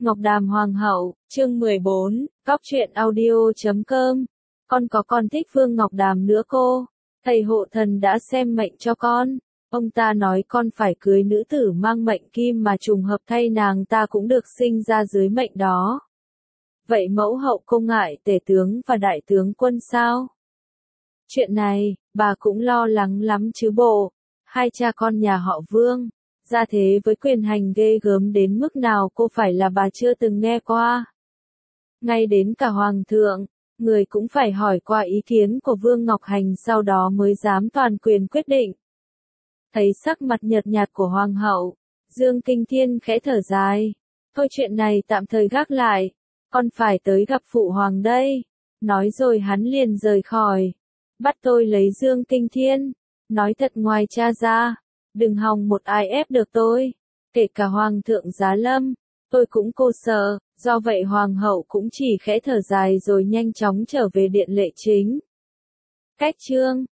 Ngọc Đàm Hoàng hậu, chương 14, cóc truyện audio.com. Con thích Vương Ngọc Đàm nữa cô. Thầy hộ thần đã xem mệnh cho con. Ông ta nói con phải cưới nữ tử mang mệnh kim mà trùng hợp thay nàng ta cũng được sinh ra dưới mệnh đó. Vậy mẫu hậu không ngại tể tướng và đại tướng quân sao? Chuyện này, bà cũng lo lắng lắm chứ bộ. Hai cha con nhà họ Vương, gia thế với quyền hành ghê gớm đến mức nào cô phải là bà chưa từng nghe qua. Ngay đến cả Hoàng thượng, người cũng phải hỏi qua ý kiến của Vương Ngọc Hành sau đó mới dám toàn quyền quyết định. Thấy sắc mặt nhợt nhạt của Hoàng hậu, Dương Kinh Thiên khẽ thở dài. Thôi chuyện này tạm thời gác lại, con phải tới gặp Phụ Hoàng đây. Nói rồi hắn liền rời khỏi. Bắt tôi lấy Dương Kinh Thiên. Nói thật ngoài cha ra, đừng hòng một ai ép được tôi. Kể cả Hoàng thượng Giá Lâm, tôi cũng cô sợ. Do vậy Hoàng hậu cũng chỉ khẽ thở dài rồi nhanh chóng trở về điện lệ chính. Cách chương